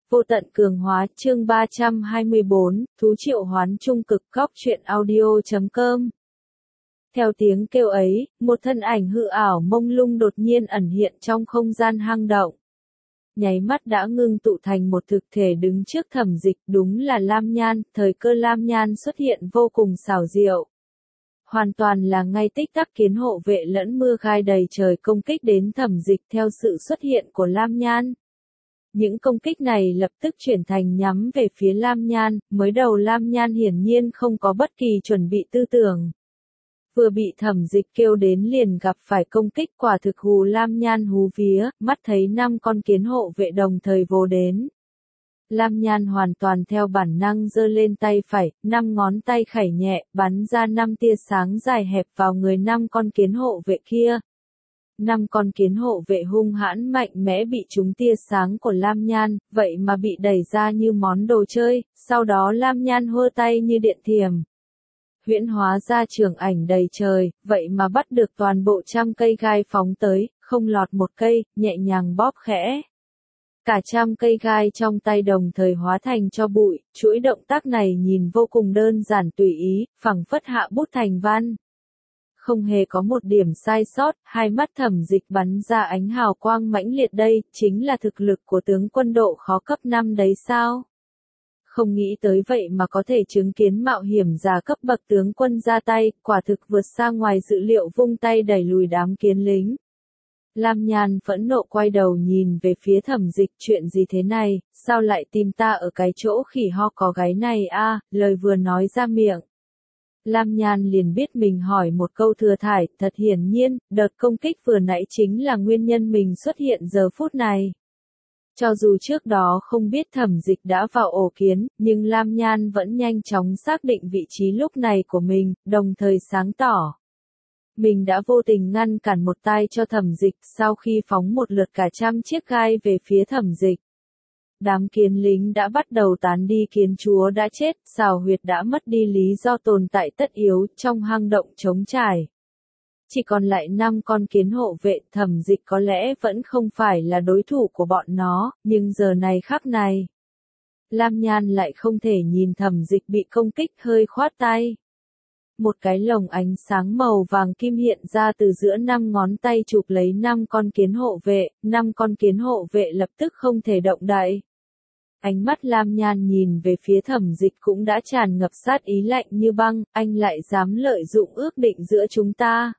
Vô tận cường hóa chương 324, thú triệu hoán trung cực góc truyện audio.com. Theo tiếng kêu ấy, một thân ảnh hư ảo mông lung đột nhiên ẩn hiện trong không gian hang động. Nháy mắt đã ngưng tụ thành một thực thể đứng trước Thẩm Dịch, đúng là Lam Nhan, thời cơ Lam Nhan xuất hiện vô cùng xảo diệu. Hoàn toàn là ngay tích tắc kiến hộ vệ lẫn mưa gai đầy trời công kích đến Thẩm Dịch theo sự xuất hiện của Lam Nhan. Những công kích này lập tức chuyển thành nhắm về phía Lam Nhan, mới đầu Lam Nhan hiển nhiên không có bất kỳ chuẩn bị tư tưởng. Vừa bị Thẩm Dịch kêu đến liền gặp phải công kích, quả thực hù Lam Nhan hú vía, mắt thấy 5 con kiến hộ vệ đồng thời vồ đến. Lam Nhan hoàn toàn theo bản năng giơ lên tay phải, 5 ngón tay khẩy nhẹ, bắn ra 5 tia sáng dài hẹp vào người 5 con kiến hộ vệ kia. 5 con kiến hộ vệ hung hãn mạnh mẽ bị trúng tia sáng của Lam Nhan, vậy mà bị đẩy ra như món đồ chơi, sau đó Lam Nhan hơ tay như điện thiểm. Huyễn hóa ra trường ảnh đầy trời, vậy mà bắt được toàn bộ 100 cây gai phóng tới, không lọt một cây, nhẹ nhàng bóp khẽ. Cả 100 cây gai trong tay đồng thời hóa thành cho bụi, chuỗi động tác này nhìn vô cùng đơn giản tùy ý, phẳng phất hạ bút thành văn. Không hề có một điểm sai sót, hai mắt Thẩm Dịch bắn ra ánh hào quang mãnh liệt, đây chính là thực lực của tướng quân độ khó cấp 5 đấy sao? Không nghĩ tới vậy mà có thể chứng kiến mạo hiểm giả cấp bậc tướng quân ra tay, quả thực vượt xa ngoài dự liệu, vung tay đẩy lùi đám kiến lính. Lam Nhan phẫn nộ quay đầu nhìn về phía Thẩm Dịch, chuyện gì thế này, sao lại tìm ta ở cái chỗ khỉ ho có gáy này a? Lời vừa nói ra miệng. Lam Nhan liền biết mình hỏi một câu thừa thải, thật hiển nhiên, đợt công kích vừa nãy chính là nguyên nhân mình xuất hiện giờ phút này. Cho dù trước đó không biết Thẩm Dịch đã vào ổ kiến, nhưng Lam Nhan vẫn nhanh chóng xác định vị trí lúc này của mình, đồng thời sáng tỏ. Mình đã vô tình ngăn cản một tay cho Thẩm Dịch sau khi phóng một lượt cả 100 chiếc gai về phía Thẩm Dịch. Đám kiến lính đã bắt đầu tán đi, kiến chúa đã chết, xào huyệt đã mất đi lý do tồn tại tất yếu, trong hang động trống trải. Chỉ còn lại 5 con kiến hộ vệ, Thẩm Dịch có lẽ vẫn không phải là đối thủ của bọn nó, nhưng giờ này khắc này. Lam Nhan lại không thể nhìn Thẩm Dịch bị công kích, hơi khoát tay. Một cái lồng ánh sáng màu vàng kim hiện ra từ giữa 5 ngón tay chụp lấy 5 con kiến hộ vệ, 5 con kiến hộ vệ lập tức không thể động đậy. Ánh mắt Lam Nhan nhìn về phía Thẩm Dịch cũng đã tràn ngập sát ý lạnh như băng, anh lại dám lợi dụng ước định giữa chúng ta.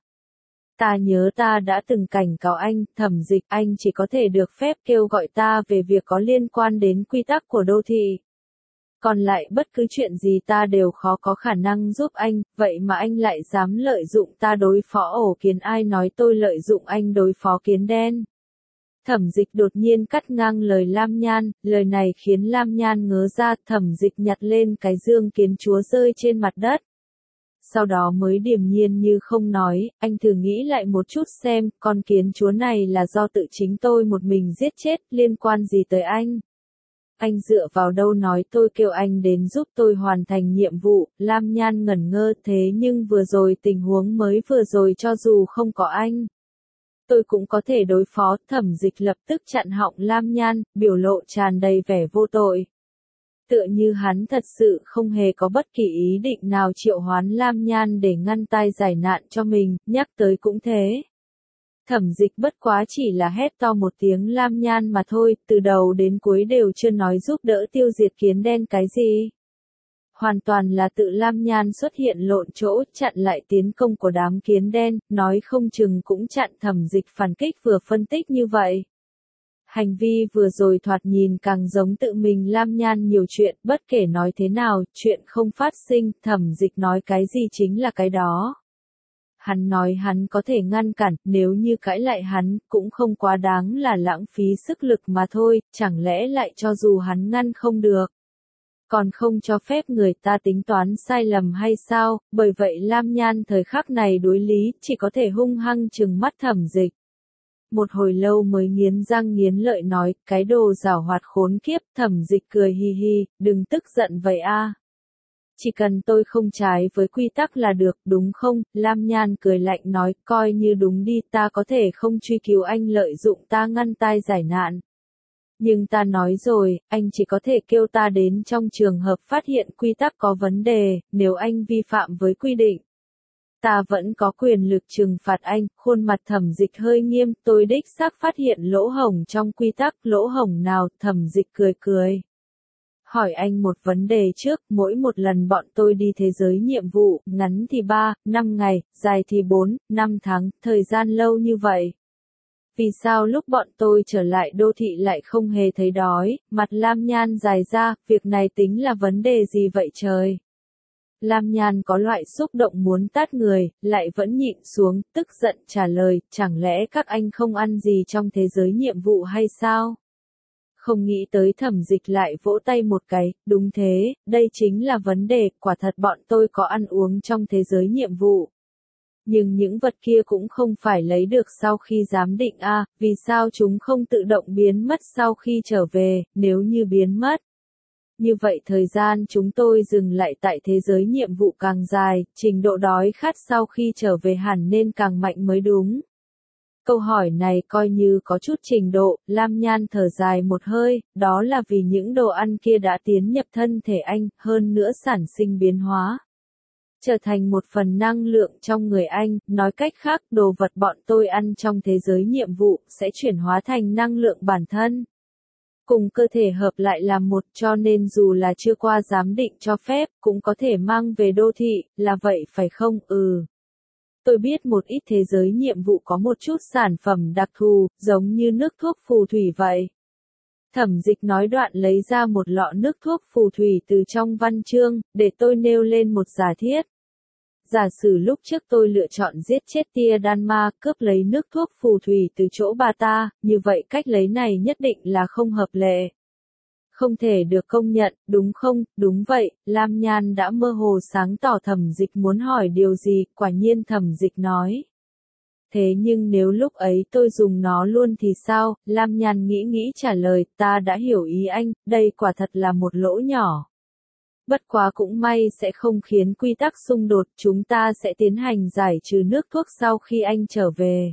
Ta nhớ ta đã từng cảnh cáo anh, Thẩm Dịch, anh chỉ có thể được phép kêu gọi ta về việc có liên quan đến quy tắc của đô thị. Còn lại bất cứ chuyện gì ta đều khó có khả năng giúp anh, vậy mà anh lại dám lợi dụng ta đối phó ổ kiến, ai nói tôi lợi dụng anh đối phó kiến đen. Thẩm Dịch đột nhiên cắt ngang lời Lam Nhan, lời này khiến Lam Nhan ngớ ra, Thẩm Dịch nhặt lên cái dương kiến chúa rơi trên mặt đất. Sau đó mới điềm nhiên như không nói, anh thử nghĩ lại một chút xem, con kiến chúa này là do tự chính tôi một mình giết chết, liên quan gì tới anh? Anh dựa vào đâu nói tôi kêu anh đến giúp tôi hoàn thành nhiệm vụ? Lam Nhan ngẩn ngơ, thế nhưng vừa rồi tình huống mới vừa rồi cho dù không có anh, tôi cũng có thể đối phó. Thẩm Dịch lập tức chặn họng Lam Nhan, biểu lộ tràn đầy vẻ vô tội. Tựa như hắn thật sự không hề có bất kỳ ý định nào triệu hoán Lam Nhan để ngăn tai giải nạn cho mình, nhắc tới cũng thế. Thẩm Dịch bất quá chỉ là hét to một tiếng Lam Nhan mà thôi, từ đầu đến cuối đều chưa nói giúp đỡ tiêu diệt kiến đen cái gì. Hoàn toàn là tự Lam Nhan xuất hiện lộn chỗ, chặn lại tiến công của đám kiến đen, nói không chừng cũng chặn Thẩm Dịch phản kích. Vừa phân tích như vậy, hành vi vừa rồi thoạt nhìn càng giống tự mình. Lam Nhan nhiều chuyện, bất kể nói thế nào, chuyện không phát sinh, Thẩm Dịch nói cái gì chính là cái đó. Hắn nói hắn có thể ngăn cản, nếu như cãi lại hắn, cũng không quá đáng là lãng phí sức lực mà thôi, chẳng lẽ lại cho dù hắn ngăn không được, còn không cho phép người ta tính toán sai lầm hay sao? Bởi vậy Lam Nhan thời khắc này đối lý, chỉ có thể hung hăng trừng mắt Thẩm Dịch. Một hồi lâu mới nghiến răng nghiến lợi nói, cái đồ giảo hoạt khốn kiếp. Thẩm Dịch cười hi hi, đừng tức giận vậy a. Chỉ cần tôi không trái với quy tắc là được, đúng không? Lam Nhan cười lạnh nói, coi như đúng đi, ta có thể không truy cứu anh lợi dụng ta ngăn tai giải nạn. Nhưng ta nói rồi, anh chỉ có thể kêu ta đến trong trường hợp phát hiện quy tắc có vấn đề, nếu anh vi phạm với quy định. Ta vẫn có quyền lực trừng phạt anh, khuôn mặt Thẩm Dịch hơi nghiêm, tôi đích xác phát hiện lỗ hổng trong quy tắc, lỗ hổng nào, Thẩm Dịch cười cười. Hỏi anh một vấn đề trước, mỗi một lần bọn tôi đi thế giới nhiệm vụ, ngắn thì 3, 5 ngày, dài thì 4, 5 tháng, thời gian lâu như vậy. Vì sao lúc bọn tôi trở lại đô thị lại không hề thấy đói, mặt Lam Nhan dài ra, việc này tính là vấn đề gì vậy trời? Lam Nhan có loại xúc động muốn tát người, lại vẫn nhịn xuống, tức giận trả lời, chẳng lẽ các anh không ăn gì trong thế giới nhiệm vụ hay sao? Không nghĩ tới Thẩm Dịch lại vỗ tay một cái, đúng thế, đây chính là vấn đề, quả thật bọn tôi có ăn uống trong thế giới nhiệm vụ. Nhưng những vật kia cũng không phải lấy được sau khi giám định vì sao chúng không tự động biến mất sau khi trở về, nếu như biến mất. Như vậy thời gian chúng tôi dừng lại tại thế giới nhiệm vụ càng dài, trình độ đói khát sau khi trở về hẳn nên càng mạnh mới đúng. Câu hỏi này coi như có chút trình độ, Lam Nhan thở dài một hơi, đó là vì những đồ ăn kia đã tiến nhập thân thể anh, hơn nữa sản sinh biến hóa. Trở thành một phần năng lượng trong người anh, nói cách khác, đồ vật bọn tôi ăn trong thế giới nhiệm vụ, sẽ chuyển hóa thành năng lượng bản thân. Cùng cơ thể hợp lại làm một, cho nên dù là chưa qua giám định cho phép, cũng có thể mang về đô thị, là vậy phải không? Tôi biết một ít thế giới nhiệm vụ có một chút sản phẩm đặc thù, giống như nước thuốc phù thủy vậy. Thẩm Dịch nói đoạn lấy ra một lọ nước thuốc phù thủy từ trong văn chương, để tôi nêu lên một giả thiết. Giả sử lúc trước tôi lựa chọn giết chết tia đan ma, cướp lấy nước thuốc phù thủy từ chỗ bà ta, như vậy cách lấy này nhất định là không hợp lệ. Không thể được công nhận, đúng không? Đúng vậy, Lam Nhan đã mơ hồ sáng tỏ Thẩm Dịch muốn hỏi điều gì, quả nhiên Thẩm Dịch nói. Thế nhưng nếu lúc ấy tôi dùng nó luôn thì sao? Lam Nhan nghĩ trả lời, ta đã hiểu ý anh, đây quả thật là một lỗ nhỏ. Bất quá cũng may sẽ không khiến quy tắc xung đột, chúng ta sẽ tiến hành giải trừ nước thuốc sau khi anh trở về.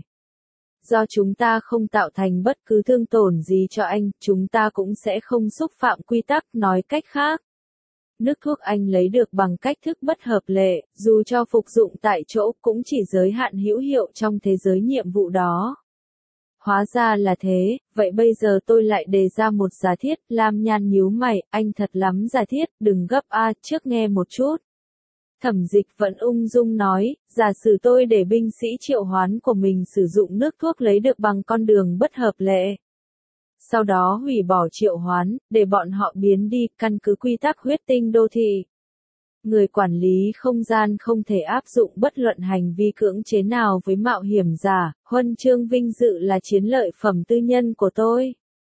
Do chúng ta không tạo thành bất cứ thương tổn gì cho anh, chúng ta cũng sẽ không xúc phạm quy tắc, nói cách khác. Nước thuốc anh lấy được bằng cách thức bất hợp lệ, dù cho phục dụng tại chỗ cũng chỉ giới hạn hữu hiệu trong thế giới nhiệm vụ đó. Hóa ra là thế, vậy bây giờ tôi lại đề ra một giả thiết, Lam Nhan nhíu mày, anh thật lắm giả thiết, đừng gấp trước nghe một chút. Thẩm Dịch vẫn ung dung nói, giả sử tôi để binh sĩ triệu hoán của mình sử dụng nước thuốc lấy được bằng con đường bất hợp lệ. Sau đó hủy bỏ triệu hoán, để bọn họ biến đi, căn cứ quy tắc huyết tinh đô thị. Người quản lý không gian không thể áp dụng bất luận hành vi cưỡng chế nào với mạo hiểm giả, huân chương vinh dự là chiến lợi phẩm tư nhân của tôi.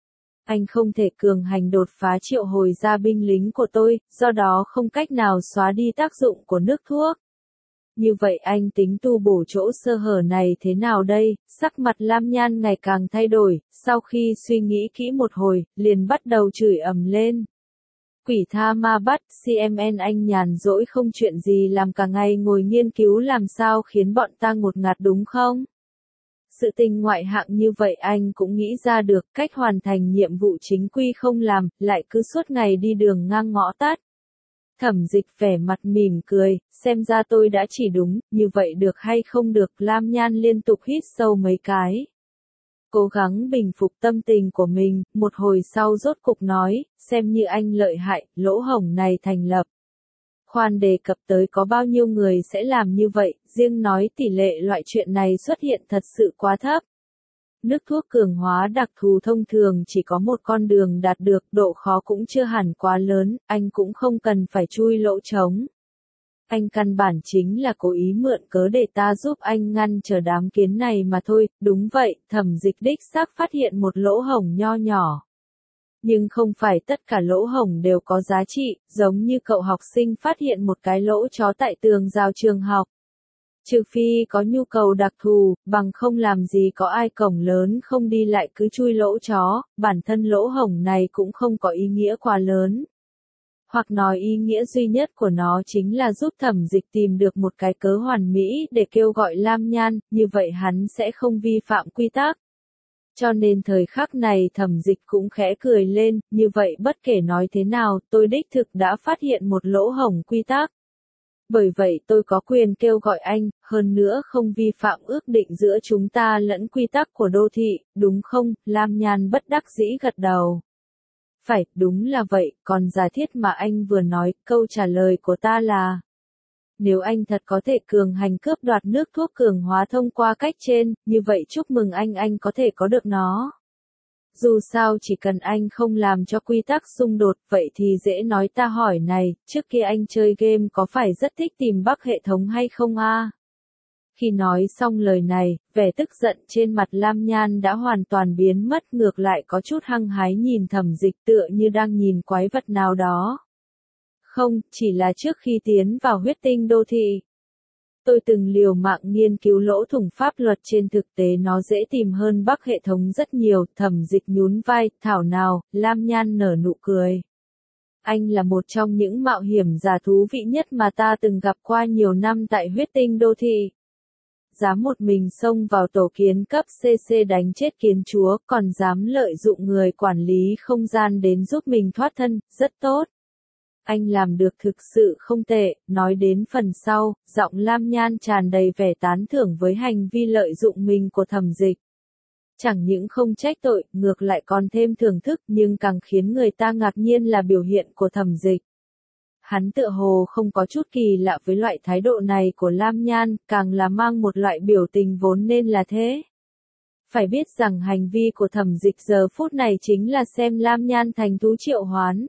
Anh không thể cường hành đột phá triệu hồi ra binh lính của tôi, do đó không cách nào xóa đi tác dụng của nước thuốc. Như vậy anh tính tu bổ chỗ sơ hở này thế nào đây? Sắc mặt Lam Nhan ngày càng thay đổi, sau khi suy nghĩ kỹ một hồi, liền bắt đầu chửi ầm lên. Quỷ tha ma bắt, CMN anh nhàn rỗi không chuyện gì làm cả ngày ngồi nghiên cứu làm sao khiến bọn ta ngột ngạt đúng không? Sự tình ngoại hạng như vậy anh cũng nghĩ ra được, cách hoàn thành nhiệm vụ chính quy không làm, lại cứ suốt ngày đi đường ngang ngõ tắt. Thẩm Dịch vẻ mặt mỉm cười, xem ra tôi đã chỉ đúng, như vậy được hay không được, Lam Nhan liên tục hít sâu mấy cái. Cố gắng bình phục tâm tình của mình, một hồi sau rốt cục nói, xem như anh lợi hại, lỗ hổng này thành lập. Khoan đề cập tới có bao nhiêu người sẽ làm như vậy, riêng nói tỷ lệ loại chuyện này xuất hiện thật sự quá thấp. Nước thuốc cường hóa đặc thù thông thường chỉ có một con đường đạt được, độ khó cũng chưa hẳn quá lớn, anh cũng không cần phải chui lỗ trống. Anh căn bản chính là cố ý mượn cớ để ta giúp anh ngăn trở đám kiến này mà thôi, đúng vậy, Thẩm Dịch đích xác phát hiện một lỗ hổng nho nhỏ. Nhưng không phải tất cả lỗ hổng đều có giá trị, giống như cậu học sinh phát hiện một cái lỗ chó tại tường rào trường học. Trừ phi có nhu cầu đặc thù, bằng không làm gì có ai cổng lớn không đi lại cứ chui lỗ chó, bản thân lỗ hổng này cũng không có ý nghĩa quá lớn. Hoặc nói ý nghĩa duy nhất của nó chính là giúp Thẩm Dịch tìm được một cái cớ hoàn mỹ để kêu gọi Lam Nhan, như vậy hắn sẽ không vi phạm quy tắc. Cho nên thời khắc này Thẩm Dịch cũng khẽ cười lên, như vậy bất kể nói thế nào, tôi đích thực đã phát hiện một lỗ hổng quy tắc. Bởi vậy tôi có quyền kêu gọi anh, hơn nữa không vi phạm ước định giữa chúng ta lẫn quy tắc của đô thị, đúng không? Lam Nhan bất đắc dĩ gật đầu. Phải, đúng là vậy, còn giả thiết mà anh vừa nói, câu trả lời của ta là: nếu anh thật có thể cường hành cướp đoạt nước thuốc cường hóa thông qua cách trên, như vậy chúc mừng anh có thể có được nó. Dù sao chỉ cần anh không làm cho quy tắc xung đột, vậy thì dễ nói. Ta hỏi này, trước kia anh chơi game có phải rất thích tìm bug hệ thống hay không a? Khi nói xong lời này, vẻ tức giận trên mặt Lam Nhan đã hoàn toàn biến mất, ngược lại có chút hăng hái nhìn Thẩm Dịch tựa như đang nhìn quái vật nào đó. Không, chỉ là trước khi tiến vào huyết tinh đô thị. Tôi từng liều mạng nghiên cứu lỗ thủng pháp luật, trên thực tế nó dễ tìm hơn bug hệ thống rất nhiều. Thẩm Dịch nhún vai, thảo nào. Lam Nhan nở nụ cười. Anh là một trong những mạo hiểm giả thú vị nhất mà ta từng gặp qua nhiều năm tại huyết tinh đô thị. Dám một mình xông vào tổ kiến cấp CC đánh chết kiến chúa, còn dám lợi dụng người quản lý không gian đến giúp mình thoát thân, rất tốt. Anh làm được thực sự không tệ. Nói đến phần sau, giọng Lam Nhan tràn đầy vẻ tán thưởng với hành vi lợi dụng mình của Thẩm Dịch. Chẳng những không trách tội, ngược lại còn thêm thưởng thức, nhưng càng khiến người ta ngạc nhiên là biểu hiện của Thẩm Dịch. Hắn tựa hồ không có chút kỳ lạ với loại thái độ này của Lam Nhan, càng là mang một loại biểu tình vốn nên là thế. Phải biết rằng hành vi của Thẩm Dịch giờ phút này chính là xem Lam Nhan thành thú triệu hoán.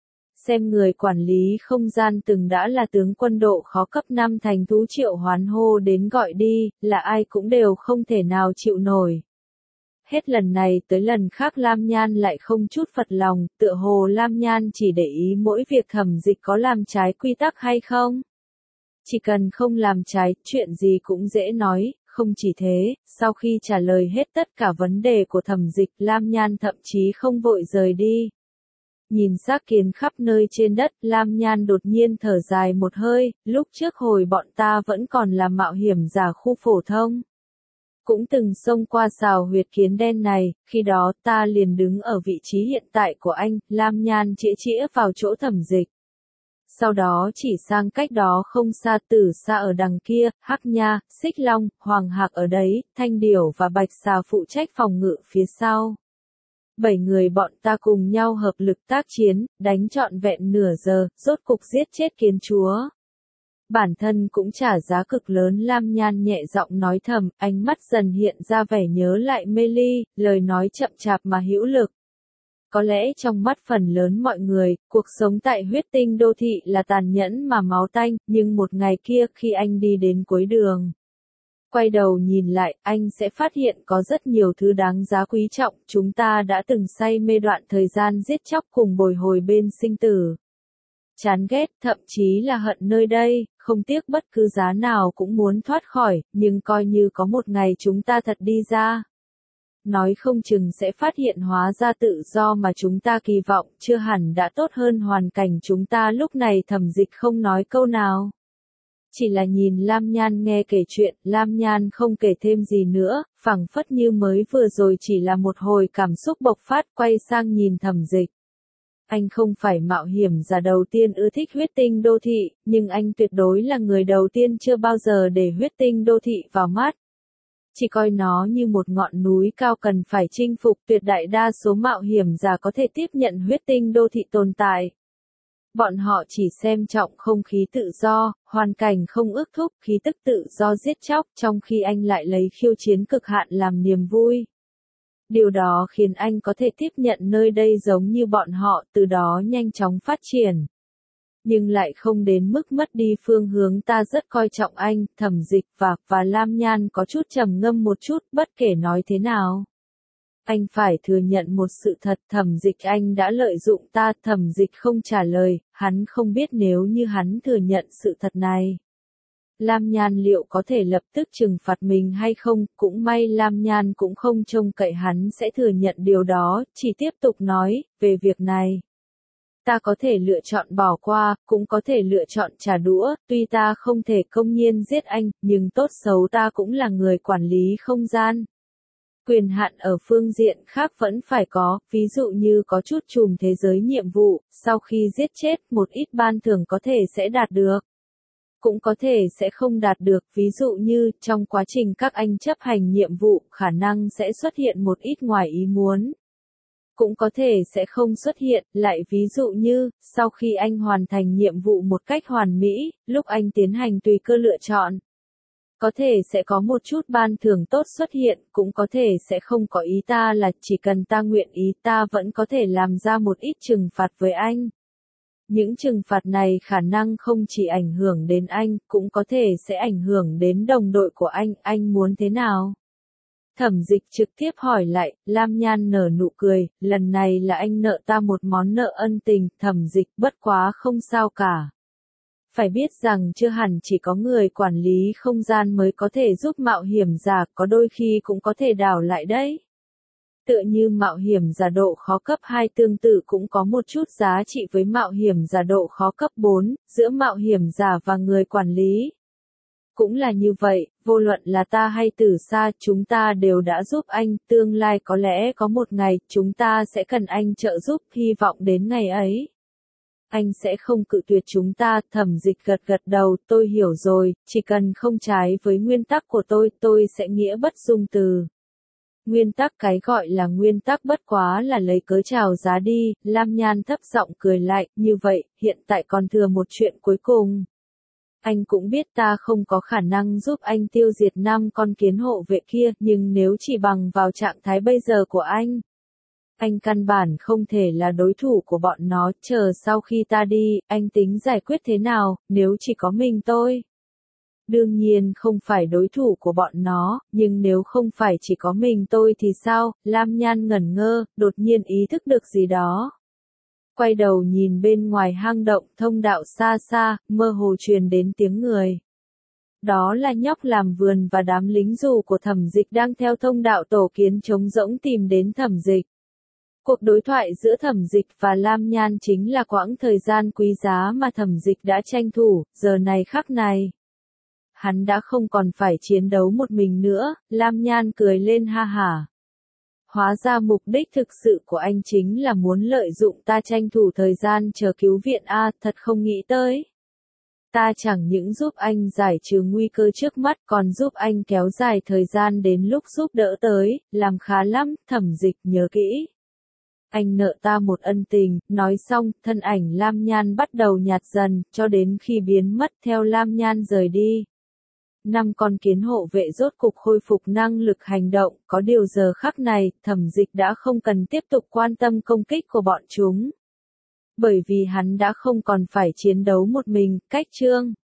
Xem người quản lý không gian từng đã là tướng quân độ khó cấp 5 thành thú triệu hoán hô đến gọi đi, là ai cũng đều không thể nào chịu nổi. Hết lần này tới lần khác Lam Nhan lại không chút phật lòng, tựa hồ Lam Nhan chỉ để ý mỗi việc Thẩm Dịch có làm trái quy tắc hay không. Chỉ cần không làm trái, chuyện gì cũng dễ nói. Không chỉ thế, sau khi trả lời hết tất cả vấn đề của Thẩm Dịch, Lam Nhan thậm chí không vội rời đi. Nhìn xác kiến khắp nơi trên đất, Lam Nhan đột nhiên thở dài một hơi, lúc trước hồi bọn ta vẫn còn là mạo hiểm giả khu phổ thông. Cũng từng xông qua sào huyệt kiến đen này, khi đó ta liền đứng ở vị trí hiện tại của anh. Lam Nhan chĩa chĩa vào chỗ Thẩm Dịch. Sau đó chỉ sang cách đó không xa, Tử Sa ở đằng kia, Hắc Nha, Xích Long, Hoàng Hạc ở đấy, Thanh Điểu và Bạch Xà phụ trách phòng ngự phía sau. 7 người bọn ta cùng nhau hợp lực tác chiến, đánh trọn vẹn nửa giờ, rốt cục giết chết kiến chúa. Bản thân cũng trả giá cực lớn. Lam Nhan nhẹ giọng nói thầm, ánh mắt dần hiện ra vẻ nhớ lại mê ly, lời nói chậm chạp mà hữu lực. Có lẽ trong mắt phần lớn mọi người, cuộc sống tại huyết tinh đô thị là tàn nhẫn mà máu tanh, nhưng một ngày kia khi anh đi đến cuối đường, quay đầu nhìn lại, anh sẽ phát hiện có rất nhiều thứ đáng giá quý trọng. Chúng ta đã từng say mê đoạn thời gian giết chóc cùng bồi hồi bên sinh tử. Chán ghét, thậm chí là hận nơi đây, không tiếc bất cứ giá nào cũng muốn thoát khỏi, nhưng coi như có một ngày chúng ta thật đi ra. Nói không chừng sẽ phát hiện hóa ra tự do mà chúng ta kỳ vọng chưa hẳn đã tốt hơn hoàn cảnh chúng ta lúc này. Thẩm Dịch không nói câu nào. Chỉ là nhìn Lam Nhan nghe kể chuyện, Lam Nhan không kể thêm gì nữa, phảng phất như mới vừa rồi chỉ là một hồi cảm xúc bộc phát. Quay sang nhìn Thẩm Dịch. Anh không phải mạo hiểm giả đầu tiên ưa thích huyết tinh đô thị, nhưng anh tuyệt đối là người đầu tiên chưa bao giờ để huyết tinh đô thị vào mắt. Chỉ coi nó như một ngọn núi cao cần phải chinh phục. Tuyệt đại đa số mạo hiểm giả có thể tiếp nhận huyết tinh đô thị tồn tại. Bọn họ chỉ xem trọng không khí tự do, hoàn cảnh không ước thúc, khí tức tự do giết chóc, trong khi anh lại lấy khiêu chiến cực hạn làm niềm vui. Điều đó khiến anh có thể tiếp nhận nơi đây giống như bọn họ, từ đó nhanh chóng phát triển. Nhưng lại không đến mức mất đi phương hướng. Ta rất coi trọng anh. Thẩm Dịch và Lam Nhan có chút trầm ngâm một chút. Bất kể nói thế nào, anh phải thừa nhận một sự thật. Thẩm Dịch, anh đã lợi dụng ta. Thẩm Dịch không trả lời. Hắn không biết nếu như hắn thừa nhận sự thật này, Lam Nhan liệu có thể lập tức trừng phạt mình hay không. Cũng may Lam Nhan cũng không trông cậy hắn sẽ thừa nhận điều đó, chỉ tiếp tục nói, về việc này, ta có thể lựa chọn bỏ qua, cũng có thể lựa chọn trả đũa. Tuy ta không thể công nhiên giết anh, nhưng tốt xấu ta cũng là người quản lý không gian. Quyền hạn ở phương diện khác vẫn phải có, ví dụ như có chút chùm thế giới nhiệm vụ, sau khi giết chết một ít ban thưởng có thể sẽ đạt được. Cũng có thể sẽ không đạt được, ví dụ như, trong quá trình các anh chấp hành nhiệm vụ, khả năng sẽ xuất hiện một ít ngoài ý muốn. Cũng có thể sẽ không xuất hiện, lại ví dụ như, sau khi anh hoàn thành nhiệm vụ một cách hoàn mỹ, lúc anh tiến hành tùy cơ lựa chọn. Có thể sẽ có một chút ban thưởng tốt xuất hiện, cũng có thể sẽ không có ý ta là chỉ cần ta nguyện ý ta vẫn có thể làm ra một ít trừng phạt với anh. Những trừng phạt này khả năng không chỉ ảnh hưởng đến anh, cũng có thể sẽ ảnh hưởng đến đồng đội của anh muốn thế nào? Thẩm Dịch trực tiếp hỏi lại, Lam Nhan nở nụ cười, lần này là anh nợ ta một món nợ ân tình, Thẩm Dịch bất quá không sao cả. Phải biết rằng chưa hẳn chỉ có người quản lý không gian mới có thể giúp mạo hiểm giả, có đôi khi cũng có thể đảo lại đấy. Tựa như mạo hiểm giả độ khó cấp 2 tương tự cũng có một chút giá trị với mạo hiểm giả độ khó cấp 4, giữa mạo hiểm giả và người quản lý. Cũng là như vậy, vô luận là ta hay Tử Sa, chúng ta đều đã giúp anh, tương lai có lẽ có một ngày, chúng ta sẽ cần anh trợ giúp, hy vọng đến ngày ấy. Anh sẽ không cự tuyệt chúng ta, Thẩm Dịch gật gật đầu, tôi hiểu rồi, chỉ cần không trái với nguyên tắc của tôi sẽ nghĩa bất dung từ. Nguyên tắc cái gọi là nguyên tắc bất quá là lấy cớ chào giá đi, Lam Nhan thấp giọng cười lại, như vậy, hiện tại còn thừa một chuyện cuối cùng. Anh cũng biết ta không có khả năng giúp anh tiêu diệt 5 con kiến hộ vệ kia, nhưng nếu chỉ bằng vào trạng thái bây giờ của anh căn bản không thể là đối thủ của bọn nó, chờ sau khi ta đi, anh tính giải quyết thế nào, nếu chỉ có mình tôi. Đương nhiên không phải đối thủ của bọn nó, nhưng nếu không phải chỉ có mình tôi thì sao, Lam Nhan ngẩn ngơ, đột nhiên ý thức được gì đó. Quay đầu nhìn bên ngoài hang động, thông đạo xa xa, mơ hồ truyền đến tiếng người. Đó là nhóc làm vườn và đám lính dù của Thẩm Dịch đang theo thông đạo tổ kiến trống rỗng tìm đến Thẩm Dịch. Cuộc đối thoại giữa Thẩm Dịch và Lam Nhan chính là quãng thời gian quý giá mà Thẩm Dịch đã tranh thủ, giờ này khắc này. Hắn đã không còn phải chiến đấu một mình nữa, Lam Nhan cười lên ha hả. Hóa ra mục đích thực sự của anh chính là muốn lợi dụng ta tranh thủ thời gian chờ cứu viện thật không nghĩ tới. Ta chẳng những giúp anh giải trừ nguy cơ trước mắt còn giúp anh kéo dài thời gian đến lúc giúp đỡ tới, làm khá lắm, Thẩm Dịch nhớ kỹ. Anh nợ ta một ân tình, nói xong, thân ảnh Lam Nhan bắt đầu nhạt dần, cho đến khi biến mất theo Lam Nhan rời đi. 5 con kiến hộ vệ rốt cục khôi phục năng lực hành động, có điều giờ khắc này, Thẩm Dịch đã không cần tiếp tục quan tâm công kích của bọn chúng. Bởi vì hắn đã không còn phải chiến đấu một mình, cách chương